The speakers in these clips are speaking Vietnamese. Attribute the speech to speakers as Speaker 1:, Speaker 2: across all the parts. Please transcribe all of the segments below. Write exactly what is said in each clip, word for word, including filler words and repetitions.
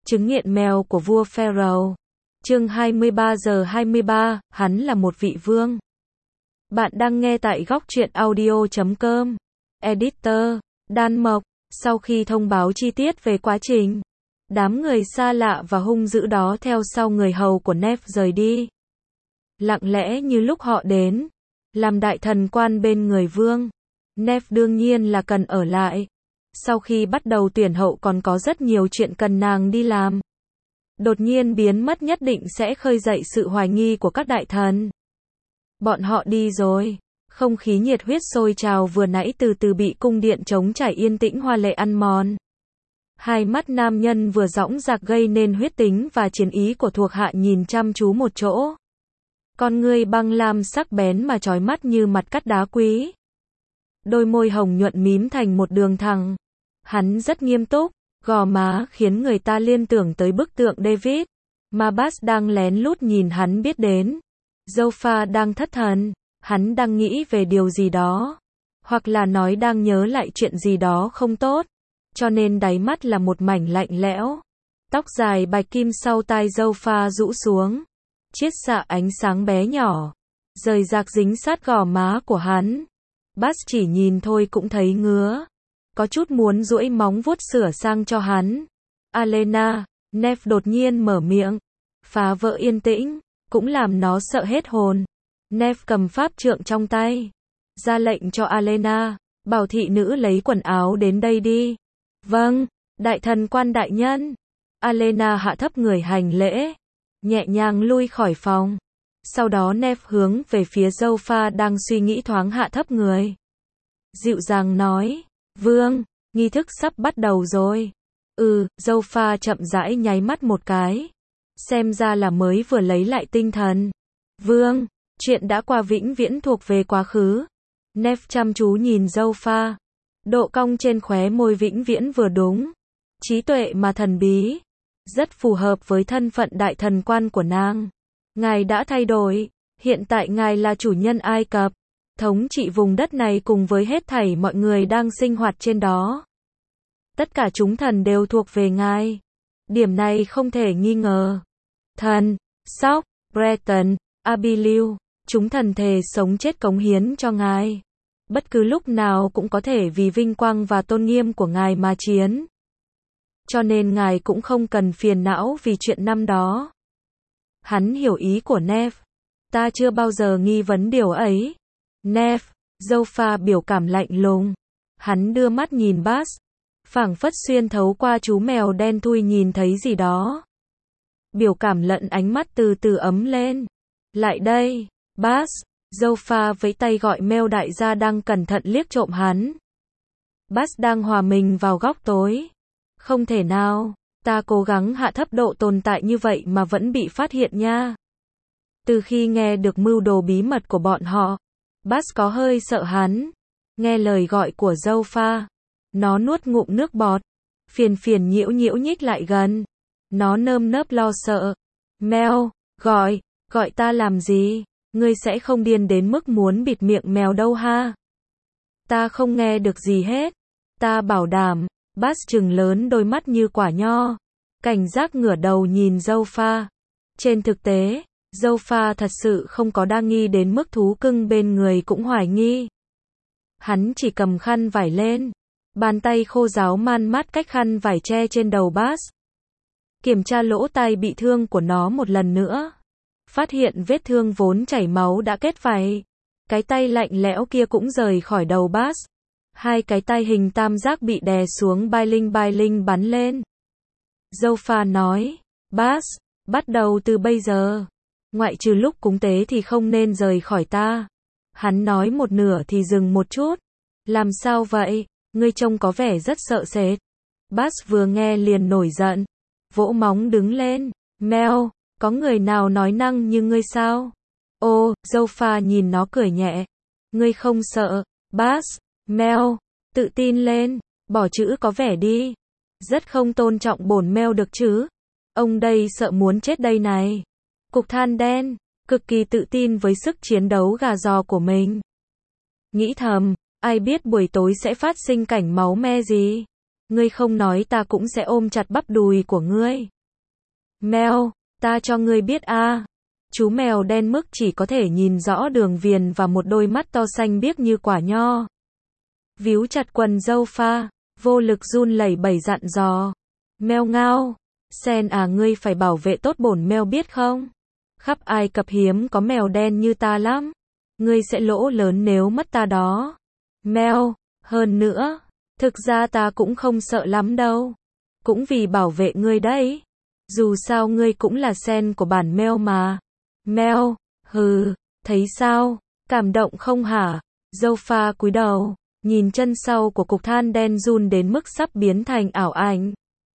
Speaker 1: Chứng nghiện mèo của vua Pharaoh. Chương hai mươi ba giờ hai mươi ba, hắn là một vị vương. Bạn đang nghe tại góc truyện audio chấm com. Editor, Đan Mộc. Sau khi thông báo chi tiết về quá trình, đám người xa lạ và hung dữ đó theo sau người hầu của Nef rời đi. Lặng lẽ như lúc họ đến, làm đại thần quan bên người vương. Nef đương nhiên là cần ở lại. Sau khi bắt đầu tuyển hậu còn có rất nhiều chuyện cần nàng đi làm. Đột nhiên biến mất nhất định sẽ khơi dậy sự hoài nghi của các đại thần. Bọn họ đi rồi. Không khí nhiệt huyết sôi trào vừa nãy từ từ bị cung điện trống trải yên tĩnh hoa lệ ăn mòn. Hai mắt nam nhân vừa dõng dạc gây nên huyết tính và chiến ý của thuộc hạ nhìn chăm chú một chỗ. Con ngươi băng lam sắc bén mà chói mắt như mặt cắt đá quý. Đôi môi hồng nhuận mím thành một đường thẳng. Hắn rất nghiêm túc, gò má khiến người ta liên tưởng tới bức tượng David. Mà Bass đang lén lút nhìn hắn biết đến. Zofa đang thất thần, hắn đang nghĩ về điều gì đó. Hoặc là nói đang nhớ lại chuyện gì đó không tốt. Cho nên đáy mắt là một mảnh lạnh lẽo. Tóc dài bạch kim sau tai Zofa rũ xuống. Chiết xạ ánh sáng bé nhỏ. Rời rạc dính sát gò má của hắn. Bass chỉ nhìn thôi cũng thấy ngứa. Có chút muốn duỗi móng vuốt sửa sang cho hắn. Alena, Nef đột nhiên mở miệng. Phá vỡ yên tĩnh, cũng làm nó sợ hết hồn. Nef cầm pháp trượng trong tay. Ra lệnh cho Alena, bảo thị nữ lấy quần áo đến đây đi. Vâng, đại thần quan đại nhân. Alena hạ thấp người hành lễ. Nhẹ nhàng lui khỏi phòng. Sau đó Nef hướng về phía Zofa đang suy nghĩ thoáng hạ thấp người. Dịu dàng nói. Vương, nghi thức sắp bắt đầu rồi. Ừ, Zofa chậm rãi nháy mắt một cái. Xem ra là mới vừa lấy lại tinh thần. Vương, chuyện đã qua vĩnh viễn thuộc về quá khứ. Nef chăm chú nhìn Zofa. Độ cong trên khóe môi vĩnh viễn vừa đúng. Trí tuệ mà thần bí. Rất phù hợp với thân phận đại thần quan của nàng. Ngài đã thay đổi. Hiện tại ngài là chủ nhân Ai Cập. Thống trị vùng đất này cùng với hết thảy mọi người đang sinh hoạt trên đó. Tất cả chúng thần đều thuộc về ngài. Điểm này không thể nghi ngờ. Thần, Sóc, Breton, Abilu, chúng thần thề sống chết cống hiến cho ngài. Bất cứ lúc nào cũng có thể vì vinh quang và tôn nghiêm của ngài mà chiến. Cho nên ngài cũng không cần phiền não vì chuyện năm đó. Hắn hiểu ý của Nef. Ta chưa bao giờ nghi vấn điều ấy. Nef, Zofa biểu cảm lạnh lùng. Hắn đưa mắt nhìn Bass. Phảng phất xuyên thấu qua chú mèo đen thui nhìn thấy gì đó. Biểu cảm lẫn ánh mắt từ từ ấm lên. Lại đây, Bass. Zofa với tay gọi Mel đại gia đang cẩn thận liếc trộm hắn. Bass đang hòa mình vào góc tối. Không thể nào, ta cố gắng hạ thấp độ tồn tại như vậy mà vẫn bị phát hiện nha. Từ khi nghe được mưu đồ bí mật của bọn họ, Bass có hơi sợ hắn. Nghe lời gọi của Zofa, nó nuốt ngụm nước bọt, phiền phiền nhiễu nhiễu nhích lại gần. Nó nơm nớp lo sợ. Mel, gọi, gọi ta làm gì? Ngươi sẽ không điên đến mức muốn bịt miệng mèo đâu ha? Ta không nghe được gì hết. Ta bảo đảm. Bass trừng lớn đôi mắt như quả nho. Cảnh giác ngửa đầu nhìn Zofa. Trên thực tế, Zofa thật sự không có đa nghi đến mức thú cưng bên người cũng hoài nghi. Hắn chỉ cầm khăn vải lên. Bàn tay khô ráo man mát cách khăn vải che trên đầu Bass. Kiểm tra lỗ tai bị thương của nó một lần nữa. Phát hiện vết thương vốn chảy máu đã kết vảy. Cái tay lạnh lẽo kia cũng rời khỏi đầu Bass. Hai cái tay hình tam giác bị đè xuống bai linh bai linh bắn lên. Zofa nói. Bass, bắt đầu từ bây giờ. Ngoại trừ lúc cúng tế thì không nên rời khỏi ta. Hắn nói một nửa thì dừng một chút. Làm sao vậy? Ngươi trông có vẻ rất sợ sệt. Bass vừa nghe liền nổi giận. Vỗ móng đứng lên. Mel, có người nào nói năng như ngươi sao? Ô, Zofa nhìn nó cười nhẹ. Ngươi không sợ. Bass, Mel, tự tin lên. Bỏ chữ có vẻ đi. Rất không tôn trọng bổn Mel được chứ. Ông đây sợ muốn chết đây này. Cục than đen, cực kỳ tự tin với sức chiến đấu gà giò của mình. Nghĩ thầm, ai biết buổi tối sẽ phát sinh cảnh máu me gì. Ngươi không nói ta cũng sẽ ôm chặt bắp đùi của ngươi. Mèo, ta cho ngươi biết a. Chú mèo đen mức chỉ có thể nhìn rõ đường viền và một đôi mắt to xanh biếc như quả nho. Víu chặt quần dâu pha, vô lực run lẩy bẩy dặn dò. Mèo ngao, Sen à ngươi phải bảo vệ tốt bổn mèo biết không? Khắp Ai Cập hiếm có mèo đen như ta lắm. Ngươi sẽ lỗ lớn nếu mất ta đó. Mèo, hơn nữa, thực ra ta cũng không sợ lắm đâu. Cũng vì bảo vệ ngươi đấy. Dù sao ngươi cũng là Sen của bản mèo mà. Mèo, hừ, thấy sao? Cảm động không hả? Dâu pha cúi đầu, nhìn chân sau của cục than đen run đến mức sắp biến thành ảo ảnh.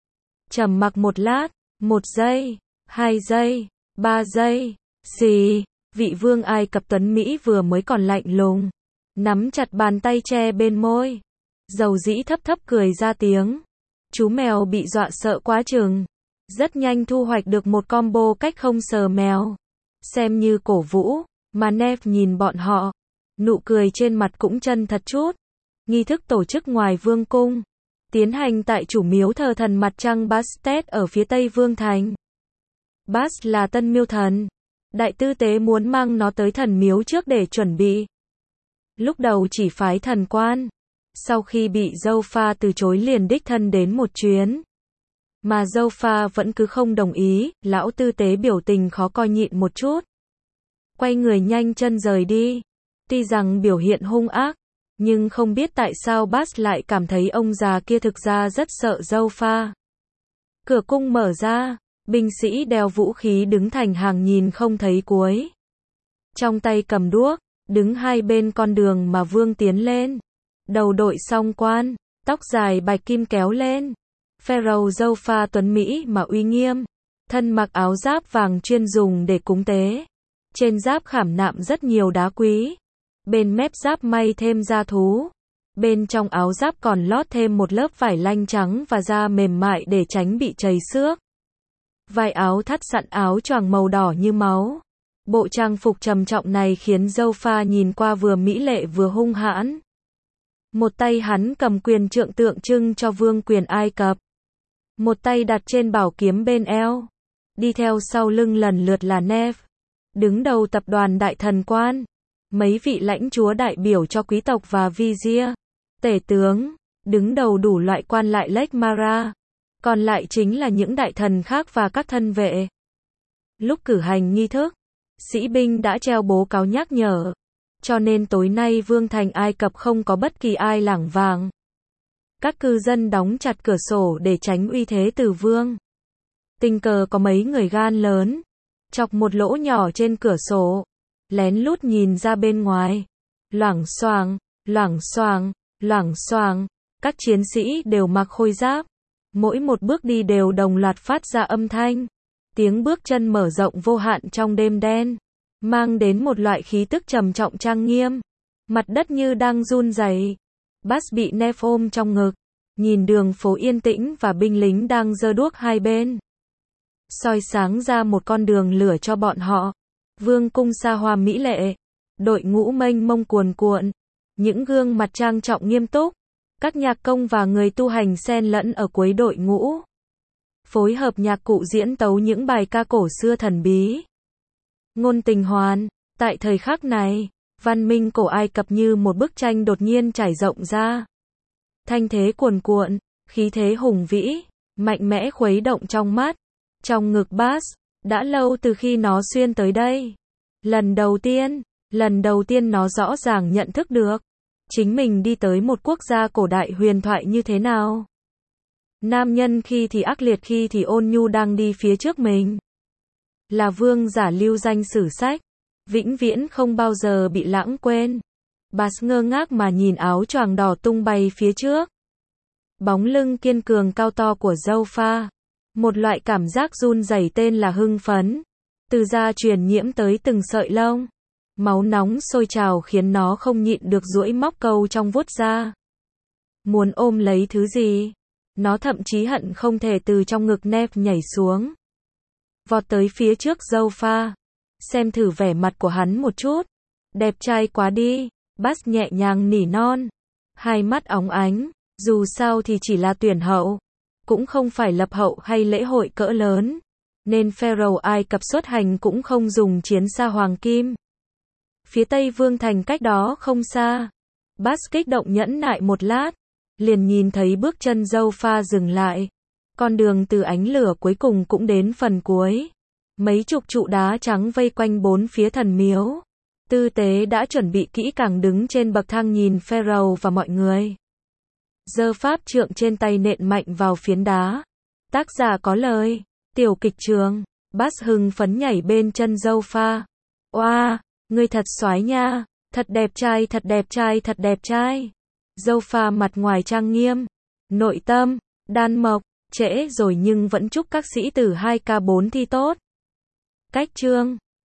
Speaker 1: Trầm mặc một lát, một giây, hai giây, ba giây, xì, vị vương Ai Cập tuấn Mỹ vừa mới còn lạnh lùng, nắm chặt bàn tay che bên môi, dầu dĩ thấp thấp cười ra tiếng. Chú mèo bị dọa sợ quá chừng, rất nhanh thu hoạch được một combo cách không sờ mèo, xem như cổ vũ, mà Nef nhìn bọn họ, nụ cười trên mặt cũng chân thật chút. Nghi thức tổ chức ngoài vương cung, tiến hành tại chủ miếu thờ thần mặt trăng Bastet ở phía tây vương thành. Bas là tân miêu thần, đại tư tế muốn mang nó tới thần miếu trước để chuẩn bị. Lúc đầu chỉ phái thần quan, sau khi bị dâu pha từ chối liền đích thân đến một chuyến. Mà dâu pha vẫn cứ không đồng ý, lão tư tế biểu tình khó coi nhịn một chút. Quay người nhanh chân rời đi. Tuy rằng biểu hiện hung ác, nhưng không biết tại sao Bas lại cảm thấy ông già kia thực ra rất sợ dâu pha. Cửa cung mở ra, binh sĩ đeo vũ khí đứng thành hàng nhìn không thấy cuối. Trong tay cầm đuốc, đứng hai bên con đường mà vương tiến lên. Đầu đội song quan, tóc dài bạch kim kéo lên. Pharaoh dâu pha tuấn Mỹ mà uy nghiêm, thân mặc áo giáp vàng chuyên dùng để cúng tế. Trên giáp khảm nạm rất nhiều đá quý. Bên mép giáp may thêm da thú. Bên trong áo giáp còn lót thêm một lớp vải lanh trắng và da mềm mại để tránh bị trầy xước. Vai áo thắt sẵn áo choàng màu đỏ như máu. Bộ trang phục trầm trọng này khiến dâu pha nhìn qua vừa mỹ lệ vừa hung hãn. Một tay hắn cầm quyền trượng tượng trưng cho vương quyền Ai Cập. Một tay đặt trên bảo kiếm bên eo. Đi theo sau lưng lần lượt là Nef, đứng đầu tập đoàn đại thần quan. Mấy vị lãnh chúa đại biểu cho quý tộc và vizier, tể tướng, đứng đầu đủ loại quan lại Lake Mara. Còn lại chính là những đại thần khác và các thân vệ. Lúc cử hành nghi thức, sĩ binh đã treo bố cáo nhắc nhở. Cho nên tối nay vương thành Ai Cập không có bất kỳ ai lảng vàng. Các cư dân đóng chặt cửa sổ để tránh uy thế từ vương. Tình cờ có mấy người gan lớn, chọc một lỗ nhỏ trên cửa sổ, lén lút nhìn ra bên ngoài. Loảng xoảng, loảng xoảng, loảng xoảng, các chiến sĩ đều mặc khôi giáp. Mỗi một bước đi đều đồng loạt phát ra âm thanh. Tiếng bước chân mở rộng vô hạn trong đêm đen, mang đến một loại khí tức trầm trọng trang nghiêm. Mặt đất như đang run rẩy. Bas bị Nef ôm trong ngực, nhìn đường phố yên tĩnh và binh lính đang giơ đuốc hai bên, soi sáng ra một con đường lửa cho bọn họ. Vương cung xa hoa mỹ lệ, đội ngũ mênh mông cuồn cuộn, những gương mặt trang trọng nghiêm túc, các nhạc công và người tu hành xen lẫn ở cuối đội ngũ, phối hợp nhạc cụ diễn tấu những bài ca cổ xưa thần bí. Ngôn tình hoàn, tại thời khắc này, văn minh cổ Ai Cập như một bức tranh đột nhiên trải rộng ra. Thanh thế cuồn cuộn, khí thế hùng vĩ, mạnh mẽ khuấy động trong mắt, trong ngực Bas. Đã lâu từ khi nó xuyên tới đây. Lần đầu tiên, lần đầu tiên nó rõ ràng nhận thức được, chính mình đi tới một quốc gia cổ đại huyền thoại như thế nào. Nam nhân khi thì ác liệt khi thì ôn nhu đang đi phía trước mình. Là vương giả lưu danh sử sách, vĩnh viễn không bao giờ bị lãng quên. Bas ngơ ngác mà nhìn áo choàng đỏ tung bay phía trước. Bóng lưng kiên cường cao to của dâu pha. Một loại cảm giác run rẩy tên là hưng phấn, từ da truyền nhiễm tới từng sợi lông. Máu nóng sôi trào khiến nó không nhịn được duỗi móc câu trong vuốt ra. Muốn ôm lấy thứ gì? Nó thậm chí hận không thể từ trong ngực Nef nhảy xuống. Vọt tới phía trước dâu pha. Xem thử vẻ mặt của hắn một chút. Đẹp trai quá đi. Bas nhẹ nhàng nỉ non. Hai mắt óng ánh. Dù sao thì chỉ là tuyển hậu. Cũng không phải lập hậu hay lễ hội cỡ lớn. nên pharaoh Ai Cập xuất hành cũng không dùng chiến xa hoàng kim. Phía Tây Vương thành cách đó không xa. Bass kích động nhẫn nại một lát, liền nhìn thấy bước chân dâu pha dừng lại. Con đường từ ánh lửa cuối cùng cũng đến phần cuối. Mấy chục trụ đá trắng vây quanh bốn phía thần miếu. Tư tế đã chuẩn bị kỹ càng đứng trên bậc thang nhìn pharaoh và mọi người. Giơ pháp trượng trên tay nện mạnh vào phiến đá. Tác giả có lời. Tiểu kịch trường. Bass hưng phấn nhảy bên chân dâu pha. Oa, wow, ngươi thật soái nha. Thật đẹp trai, thật đẹp trai, thật đẹp trai. Dâu pha mặt ngoài trang nghiêm. Nội tâm, đan mộc, trễ rồi nhưng vẫn chúc các sĩ tử hai K bốn thi tốt. Cách chương.